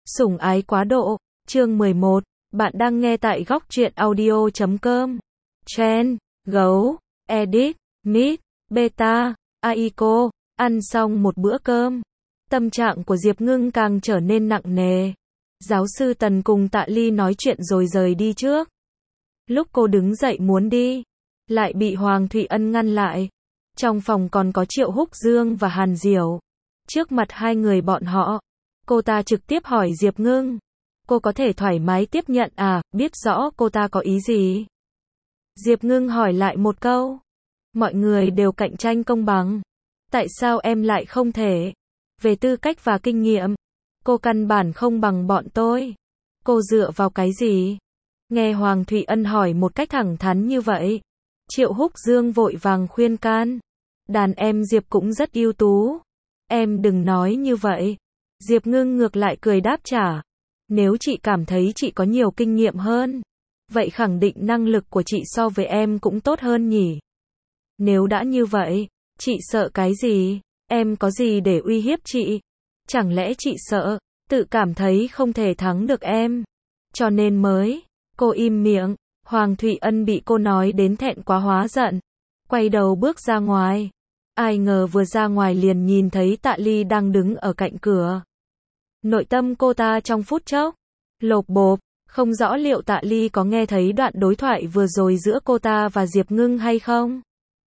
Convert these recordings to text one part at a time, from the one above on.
Sủng ái quá độ, chương 11, bạn đang nghe tại góc truyện audio.com. Chen, gấu, edit, mid, beta, Aiko, ăn xong một bữa cơm. Tâm trạng của Diệp Ngưng càng trở nên nặng nề. Giáo sư Tần cùng Tạ Ly nói chuyện rồi rời đi trước. Lúc cô đứng dậy muốn đi, lại bị Hoàng Thụy Ân ngăn lại. Trong phòng còn có Triệu Húc Dương và Hàn Diểu. Trước mặt hai người bọn họ, cô ta trực tiếp hỏi Diệp Ngưng. Cô có thể thoải mái tiếp nhận à, biết rõ cô ta có ý gì? Diệp Ngưng hỏi lại một câu. Mọi người đều cạnh tranh công bằng. Tại sao em lại không thể? Về tư cách và kinh nghiệm, cô căn bản không bằng bọn tôi. Cô dựa vào cái gì? Nghe Hoàng Thụy Ân hỏi một cách thẳng thắn như vậy, Triệu Húc Dương vội vàng khuyên can. Đàn em Diệp cũng rất ưu tú. Em đừng nói như vậy. Diệp Ngưng ngược lại cười đáp trả. Nếu chị cảm thấy chị có nhiều kinh nghiệm hơn, vậy khẳng định năng lực của chị so với em cũng tốt hơn nhỉ? Nếu đã như vậy, chị sợ cái gì? Em có gì để uy hiếp chị? Chẳng lẽ chị sợ, tự cảm thấy không thể thắng được em? Cho nên mới, cô im miệng. Hoàng Thụy Ân bị cô nói đến thẹn quá hóa giận. Quay đầu bước ra ngoài. Ai ngờ vừa ra ngoài liền nhìn thấy Tạ Ly đang đứng ở cạnh cửa. Nội tâm cô ta trong phút chốc lột bột, không rõ liệu Tạ Ly có nghe thấy đoạn đối thoại vừa rồi giữa cô ta và Diệp Ngưng hay không.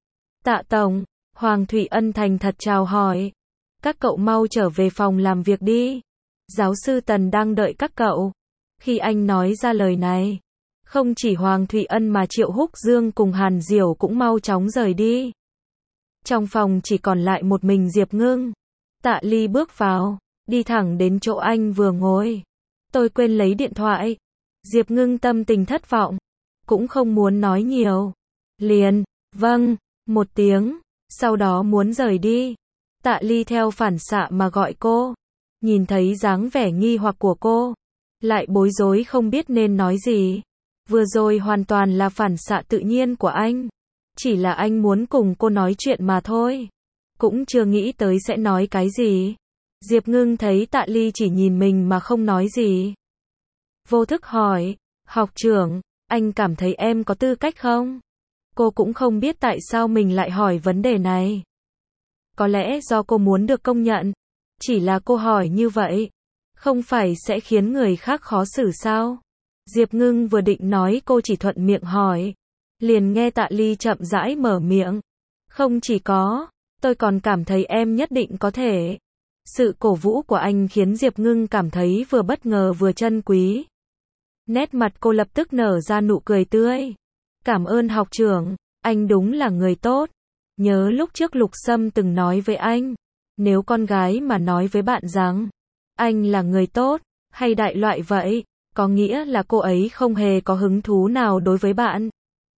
Tạ Tổng, Hoàng Thụy Ân thành thật chào hỏi. Các cậu mau trở về phòng làm việc đi. Giáo sư Tần đang đợi các cậu. Khi anh nói ra lời này, không chỉ Hoàng Thụy Ân mà Triệu Húc Dương cùng Hàn Diểu cũng mau chóng rời đi. Trong phòng chỉ còn lại một mình Diệp Ngưng. Tạ Ly bước vào, đi thẳng đến chỗ anh vừa ngồi. Tôi quên lấy điện thoại. Diệp Ngưng tâm tình thất vọng, cũng không muốn nói nhiều. Liền, vâng, một tiếng, sau đó muốn rời đi. Tạ Ly theo phản xạ mà gọi cô. Nhìn thấy dáng vẻ nghi hoặc của cô, lại bối rối không biết nên nói gì. Vừa rồi hoàn toàn là phản xạ tự nhiên của anh. Chỉ là anh muốn cùng cô nói chuyện mà thôi. Cũng chưa nghĩ tới sẽ nói cái gì. Diệp Ngưng thấy Tạ Ly chỉ nhìn mình mà không nói gì. Vô thức hỏi, học trưởng, anh cảm thấy em có tư cách không? Cô cũng không biết tại sao mình lại hỏi vấn đề này. Có lẽ do cô muốn được công nhận. Chỉ là cô hỏi như vậy, không phải sẽ khiến người khác khó xử sao? Diệp Ngưng vừa định nói cô chỉ thuận miệng hỏi. Liền nghe Tạ Ly chậm rãi mở miệng. Không chỉ có, tôi còn cảm thấy em nhất định có thể. Sự cổ vũ của anh khiến Diệp Ngưng cảm thấy vừa bất ngờ vừa trân quý. Nét mặt cô lập tức nở ra nụ cười tươi. Cảm ơn học trưởng, anh đúng là người tốt. Nhớ lúc trước Lục Sâm từng nói với anh, nếu con gái mà nói với bạn rằng anh là người tốt, hay đại loại vậy, có nghĩa là cô ấy không hề có hứng thú nào đối với bạn.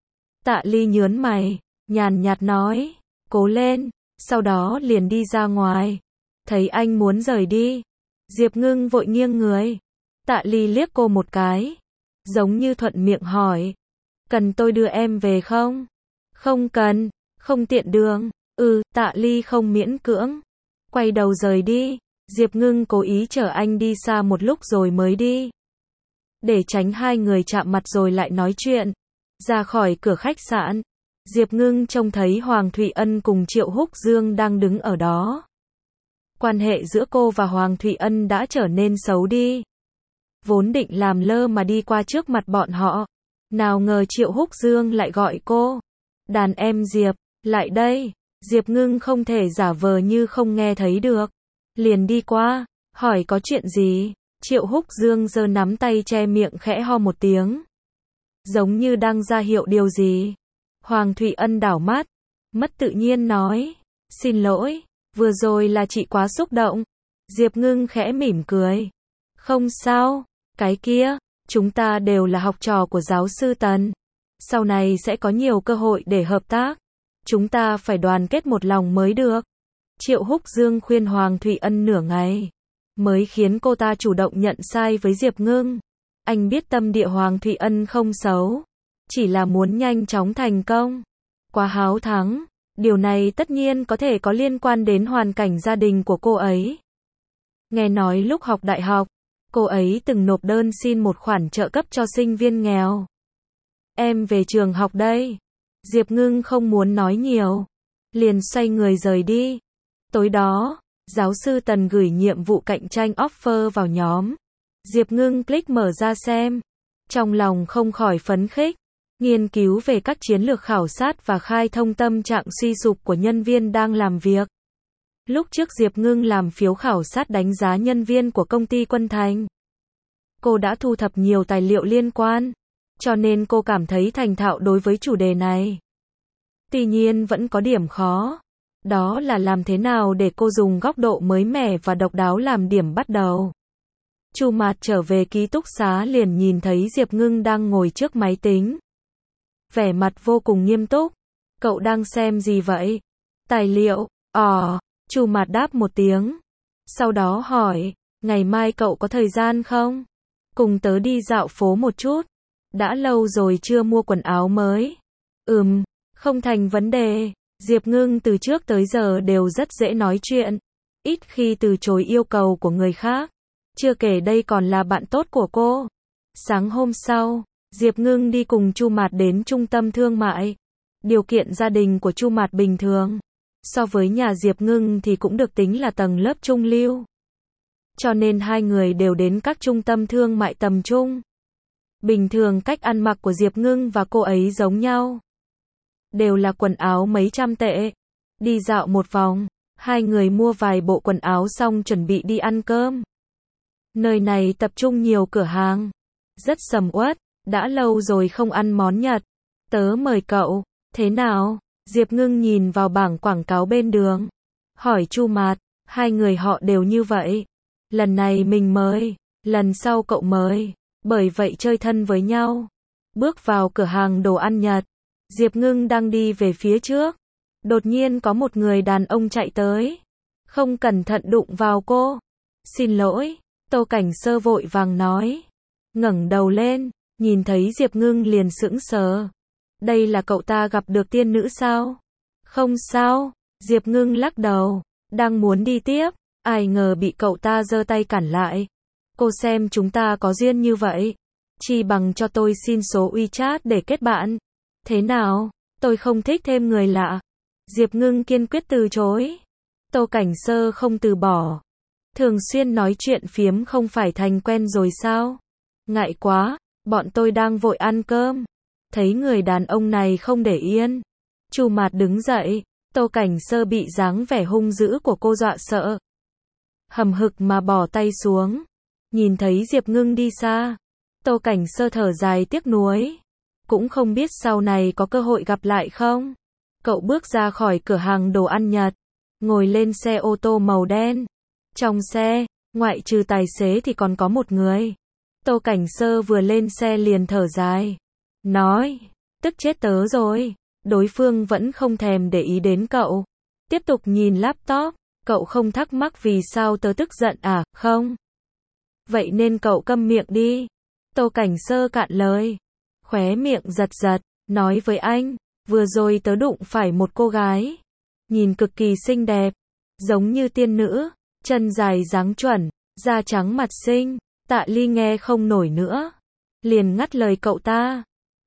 Tạ Ly nhớn mày, nhàn nhạt nói, cố lên, sau đó liền đi ra ngoài. Thấy anh muốn rời đi, Diệp Ngưng vội nghiêng người. Tạ Ly liếc cô một cái, giống như thuận miệng hỏi, cần tôi đưa em về không? Không cần, không tiện đường. Tạ Ly không miễn cưỡng, quay đầu rời đi. Diệp Ngưng cố ý chở anh đi xa một lúc rồi mới đi, để tránh hai người chạm mặt rồi lại nói chuyện. Ra khỏi cửa khách sạn, Diệp Ngưng trông thấy Hoàng Thụy Ân cùng Triệu Húc Dương đang đứng ở đó. Quan hệ giữa cô và Hoàng Thụy Ân đã trở nên xấu đi. Vốn định làm lơ mà đi qua trước mặt bọn họ, nào ngờ Triệu Húc Dương lại gọi cô. Đàn em Diệp, lại đây. Diệp Ngưng không thể giả vờ như không nghe thấy được. Liền đi qua, hỏi có chuyện gì. Triệu Húc Dương giơ nắm tay che miệng khẽ ho một tiếng, giống như đang ra hiệu điều gì. Hoàng Thụy Ân đảo mắt, mất tự nhiên nói, xin lỗi, vừa rồi là chị quá xúc động. Diệp Ngưng khẽ mỉm cười. Không sao, cái kia, chúng ta đều là học trò của giáo sư Tần. Sau này sẽ có nhiều cơ hội để hợp tác. Chúng ta phải đoàn kết một lòng mới được. Triệu Húc Dương khuyên Hoàng Thụy Ân nửa ngày, mới khiến cô ta chủ động nhận sai với Diệp Ngưng. Anh biết tâm địa Hoàng Thụy Ân không xấu, chỉ là muốn nhanh chóng thành công, quá háo thắng. Điều này tất nhiên có thể có liên quan đến hoàn cảnh gia đình của cô ấy. Nghe nói lúc học đại học, Cô ấy từng nộp đơn xin một khoản trợ cấp cho sinh viên nghèo. Em về trường học đây. Diệp Ngưng không muốn nói nhiều, liền xoay người rời đi. Tối đó, giáo sư Tần gửi nhiệm vụ cạnh tranh offer vào nhóm. Diệp Ngưng click mở ra xem. Trong lòng không khỏi phấn khích. Nghiên cứu về các chiến lược khảo sát và khai thông tâm trạng suy sụp của nhân viên đang làm việc. Lúc trước Diệp Ngưng làm phiếu khảo sát đánh giá nhân viên của công ty Quân Thành. Cô đã thu thập nhiều tài liệu liên quan, cho nên cô cảm thấy thành thạo đối với chủ đề này. Tuy nhiên vẫn có điểm khó. Đó là làm thế nào để cô dùng góc độ mới mẻ và độc đáo làm điểm bắt đầu. Chu Mạt trở về ký túc xá liền nhìn thấy Diệp Ngưng đang ngồi trước máy tính. Vẻ mặt vô cùng nghiêm túc. Cậu đang xem gì vậy? Tài liệu. Chu Mạt đáp một tiếng. Sau đó hỏi, ngày mai cậu có thời gian không? Cùng tớ đi dạo phố một chút. Đã lâu rồi chưa mua quần áo mới. Không thành vấn đề. Diệp Ngưng từ trước tới giờ đều rất dễ nói chuyện. Ít khi từ chối yêu cầu của người khác. Chưa kể đây còn là bạn tốt của cô. Sáng hôm sau, Diệp Ngưng đi cùng Chu Mạt đến trung tâm thương mại. Điều kiện gia đình của Chu Mạt bình thường. So với nhà Diệp Ngưng thì cũng được tính là tầng lớp trung lưu. Cho nên hai người đều đến các trung tâm thương mại tầm trung. Bình thường cách ăn mặc của Diệp Ngưng và cô ấy giống nhau. Đều là quần áo mấy trăm tệ. Đi dạo một vòng, hai người mua vài bộ quần áo xong chuẩn bị đi ăn cơm. Nơi này tập trung nhiều cửa hàng. Rất sầm uất, đã lâu rồi không ăn món Nhật. Tớ mời cậu, thế nào? Diệp Ngưng nhìn vào bảng quảng cáo bên đường. Hỏi Chu Mạt, hai người họ đều như vậy. Lần này mình mời, lần sau cậu mời. Bởi vậy chơi thân với nhau. Bước vào cửa hàng đồ ăn Nhật. Diệp Ngưng đang đi về phía trước. Đột nhiên có một người đàn ông chạy tới. Không cẩn thận đụng vào cô. Xin lỗi, Tô Cảnh Sơ vội vàng nói. Ngẩng đầu lên, nhìn thấy Diệp Ngưng liền sững sờ. Đây là cậu ta gặp được tiên nữ sao? Không sao, Diệp Ngưng lắc đầu. Đang muốn đi tiếp, ai ngờ bị cậu ta giơ tay cản lại. Cô xem chúng ta có duyên như vậy. Chi bằng cho tôi xin số WeChat để kết bạn. Thế nào? Tôi không thích thêm người lạ. Diệp Ngưng kiên quyết từ chối. Tô Cảnh Sơ không từ bỏ. Thường xuyên nói chuyện phiếm không phải thành quen rồi sao? Ngại quá, bọn tôi đang vội ăn cơm. Thấy người đàn ông này không để yên. Chu Mạt đứng dậy. Tô Cảnh Sơ bị dáng vẻ hung dữ của cô dọa sợ. Hầm hực mà bỏ tay xuống. Nhìn thấy Diệp Ngưng đi xa. Tô Cảnh Sơ thở dài tiếc nuối. Cũng không biết sau này có cơ hội gặp lại không. Cậu bước ra khỏi cửa hàng đồ ăn Nhật. Ngồi lên xe ô tô màu đen. Trong xe, ngoại trừ tài xế thì còn có một người. Tô Cảnh Sơ vừa lên xe liền thở dài. Nói, tức chết tớ rồi. Đối phương vẫn không thèm để ý đến cậu. Tiếp tục nhìn laptop. Cậu không thắc mắc vì sao tớ tức giận à, không? Vậy nên cậu câm miệng đi. Tô Cảnh Sơ cạn lời. Khóe miệng giật giật, nói với anh. Vừa rồi tớ đụng phải một cô gái. Nhìn cực kỳ xinh đẹp. Giống như tiên nữ. Chân dài dáng chuẩn. Da trắng mặt xinh. Tạ Ly nghe không nổi nữa. Liền ngắt lời cậu ta.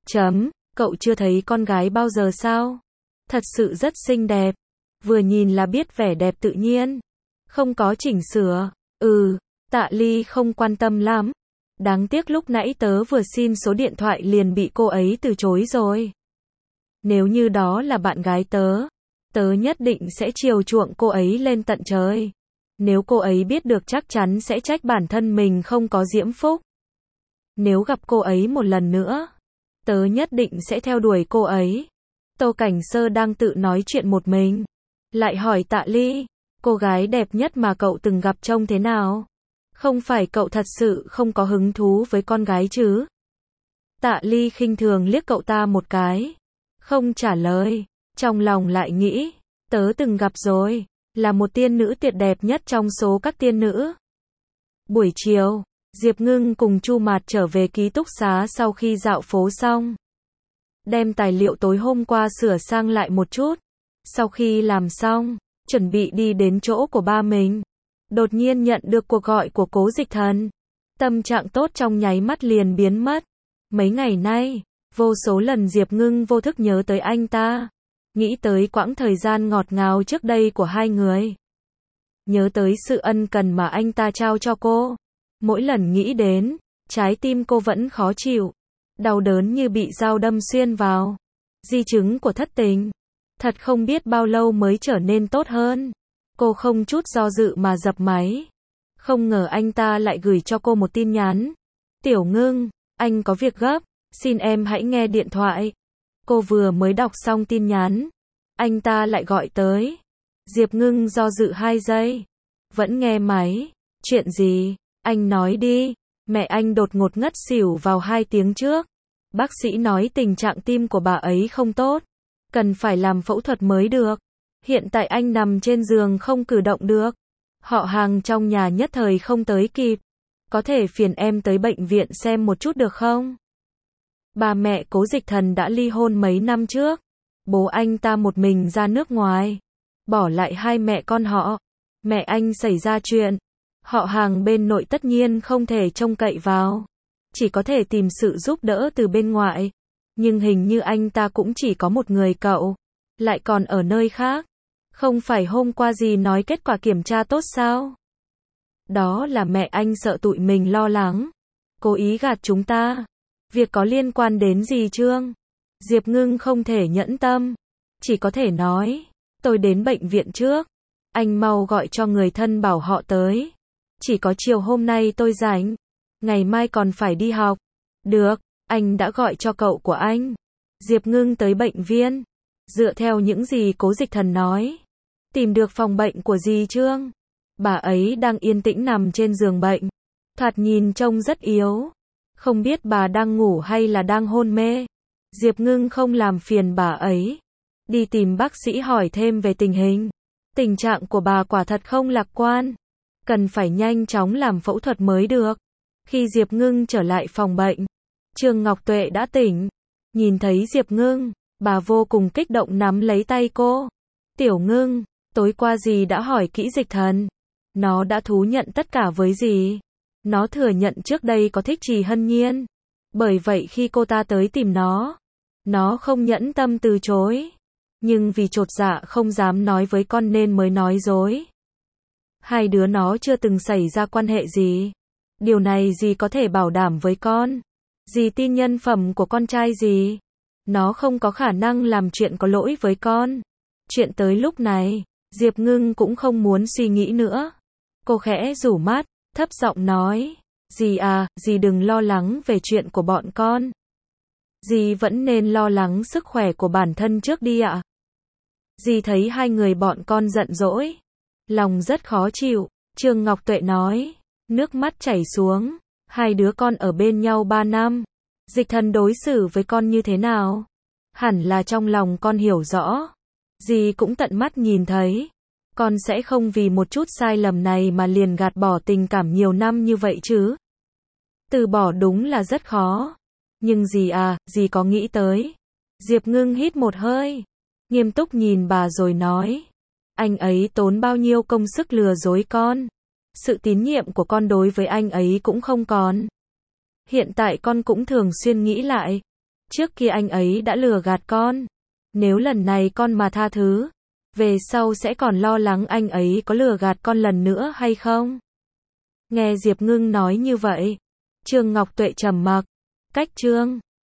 Cậu chưa thấy con gái bao giờ sao? Thật sự rất xinh đẹp. Vừa nhìn là biết vẻ đẹp tự nhiên. Không có chỉnh sửa. Tạ Ly không quan tâm lắm. Đáng tiếc lúc nãy tớ vừa xin số điện thoại liền bị cô ấy từ chối rồi. Nếu như đó là bạn gái tớ, tớ nhất định sẽ chiều chuộng cô ấy lên tận trời. Nếu cô ấy biết được chắc chắn sẽ trách bản thân mình không có diễm phúc. Nếu gặp cô ấy một lần nữa, tớ nhất định sẽ theo đuổi cô ấy. Tô Cảnh Sơ đang tự nói chuyện một mình. Lại hỏi Tạ Ly, cô gái đẹp nhất mà cậu từng gặp trông thế nào? Không phải cậu thật sự không có hứng thú với con gái chứ? Tạ Ly khinh thường liếc cậu ta một cái. Không trả lời. Trong lòng lại nghĩ, tớ từng gặp rồi. Là một tiên nữ tuyệt đẹp nhất trong số các tiên nữ. Buổi chiều, Diệp Ngưng cùng Chu Mạt trở về ký túc xá sau khi dạo phố xong. Đem tài liệu tối hôm qua sửa sang lại một chút. Sau khi làm xong, chuẩn bị đi đến chỗ của ba mình. Đột nhiên nhận được cuộc gọi của Cố Dịch Thần. Tâm trạng tốt trong nháy mắt liền biến mất. Mấy ngày nay, vô số lần Diệp Ngưng vô thức nhớ tới anh ta. Nghĩ tới quãng thời gian ngọt ngào trước đây của hai người. Nhớ tới sự ân cần mà anh ta trao cho cô. Mỗi lần nghĩ đến, trái tim cô vẫn khó chịu. Đau đớn như bị dao đâm xuyên vào. Di chứng của thất tình. Thật không biết bao lâu mới trở nên tốt hơn. Cô không chút do dự mà dập máy. Không ngờ anh ta lại gửi cho cô một tin nhắn. Tiểu Ngưng, anh có việc gấp, xin em hãy nghe điện thoại. Cô vừa mới đọc xong tin nhắn. Anh ta lại gọi tới. Diệp Ngưng do dự 2 giây. Vẫn nghe máy. Chuyện gì? Anh nói đi. Mẹ anh đột ngột ngất xỉu vào 2 tiếng trước. Bác sĩ nói tình trạng tim của bà ấy không tốt. Cần phải làm phẫu thuật mới được. Hiện tại anh nằm trên giường không cử động được. Họ hàng trong nhà nhất thời không tới kịp. Có thể phiền em tới bệnh viện xem một chút được không? Bà mẹ Cố Dịch Thần đã ly hôn mấy năm trước. Bố anh ta một mình ra nước ngoài. Bỏ lại 2 mẹ con họ. Mẹ anh xảy ra chuyện. Họ hàng bên nội tất nhiên không thể trông cậy vào. Chỉ có thể tìm sự giúp đỡ từ bên ngoài. Nhưng hình như anh ta cũng chỉ có một người cậu. Lại còn ở nơi khác. Không phải hôm qua gì nói kết quả kiểm tra tốt sao? Đó là mẹ anh sợ tụi mình lo lắng. Cố ý gạt chúng ta. Việc có liên quan đến gì Trương? Diệp Ngưng không thể nhẫn tâm. Chỉ có thể nói. Tôi đến bệnh viện trước. Anh mau gọi cho người thân bảo họ tới. Chỉ có chiều hôm nay tôi rảnh. Ngày mai còn phải đi học. Được, anh đã gọi cho cậu của anh. Diệp Ngưng tới bệnh viện. Dựa theo những gì Cố Dịch Thần nói. Tìm được phòng bệnh của dì Trương. Bà ấy đang yên tĩnh nằm trên giường bệnh. Thoạt nhìn trông rất yếu. Không biết bà đang ngủ hay là đang hôn mê. Diệp Ngưng không làm phiền bà ấy. Đi tìm bác sĩ hỏi thêm về tình hình. Tình trạng của bà quả thật không lạc quan. Cần phải nhanh chóng làm phẫu thuật mới được. Khi Diệp Ngưng trở lại phòng bệnh, Trương Ngọc Tuệ đã tỉnh. Nhìn thấy Diệp Ngưng, bà vô cùng kích động nắm lấy tay cô. Tiểu Ngưng, tối qua dì đã hỏi kỹ Dịch Thần. Nó đã thú nhận tất cả với dì. Nó thừa nhận trước đây có thích Trì Hân Nhiên. Bởi vậy khi cô ta tới tìm nó không nhẫn tâm từ chối. Nhưng vì chột dạ không dám nói với con nên mới nói dối. Hai đứa nó chưa từng xảy ra quan hệ gì. Điều này dì có thể bảo đảm với con. Dì tin nhân phẩm của con trai dì. Nó không có khả năng làm chuyện có lỗi với con. Chuyện tới lúc này, Diệp Ngưng cũng không muốn suy nghĩ nữa. Cô khẽ rủ mắt, thấp giọng nói. Dì à, dì đừng lo lắng về chuyện của bọn con. Dì vẫn nên lo lắng sức khỏe của bản thân trước đi ạ. Dì thấy hai người bọn con giận dỗi. Lòng rất khó chịu, Trương Ngọc Tuệ nói. Nước mắt chảy xuống. Hai đứa con ở bên nhau 3 năm. Dịch Thần đối xử với con như thế nào? Hẳn là trong lòng con hiểu rõ. Dì cũng tận mắt nhìn thấy. Con sẽ không vì một chút sai lầm này mà liền gạt bỏ tình cảm nhiều năm như vậy chứ. Từ bỏ đúng là rất khó. Nhưng dì à, dì có nghĩ tới. Diệp Ngưng hít một hơi. Nghiêm túc nhìn bà rồi nói. Anh ấy tốn bao nhiêu công sức lừa dối con. Sự tín nhiệm của con đối với anh ấy cũng không còn. Hiện tại con cũng thường xuyên nghĩ lại. Trước kia anh ấy đã lừa gạt con. Nếu lần này con mà tha thứ, về sau sẽ còn lo lắng anh ấy có lừa gạt con lần nữa hay không? Nghe Diệp Ngưng nói như vậy, Trương Ngọc Tuệ trầm mặc. Cách Trương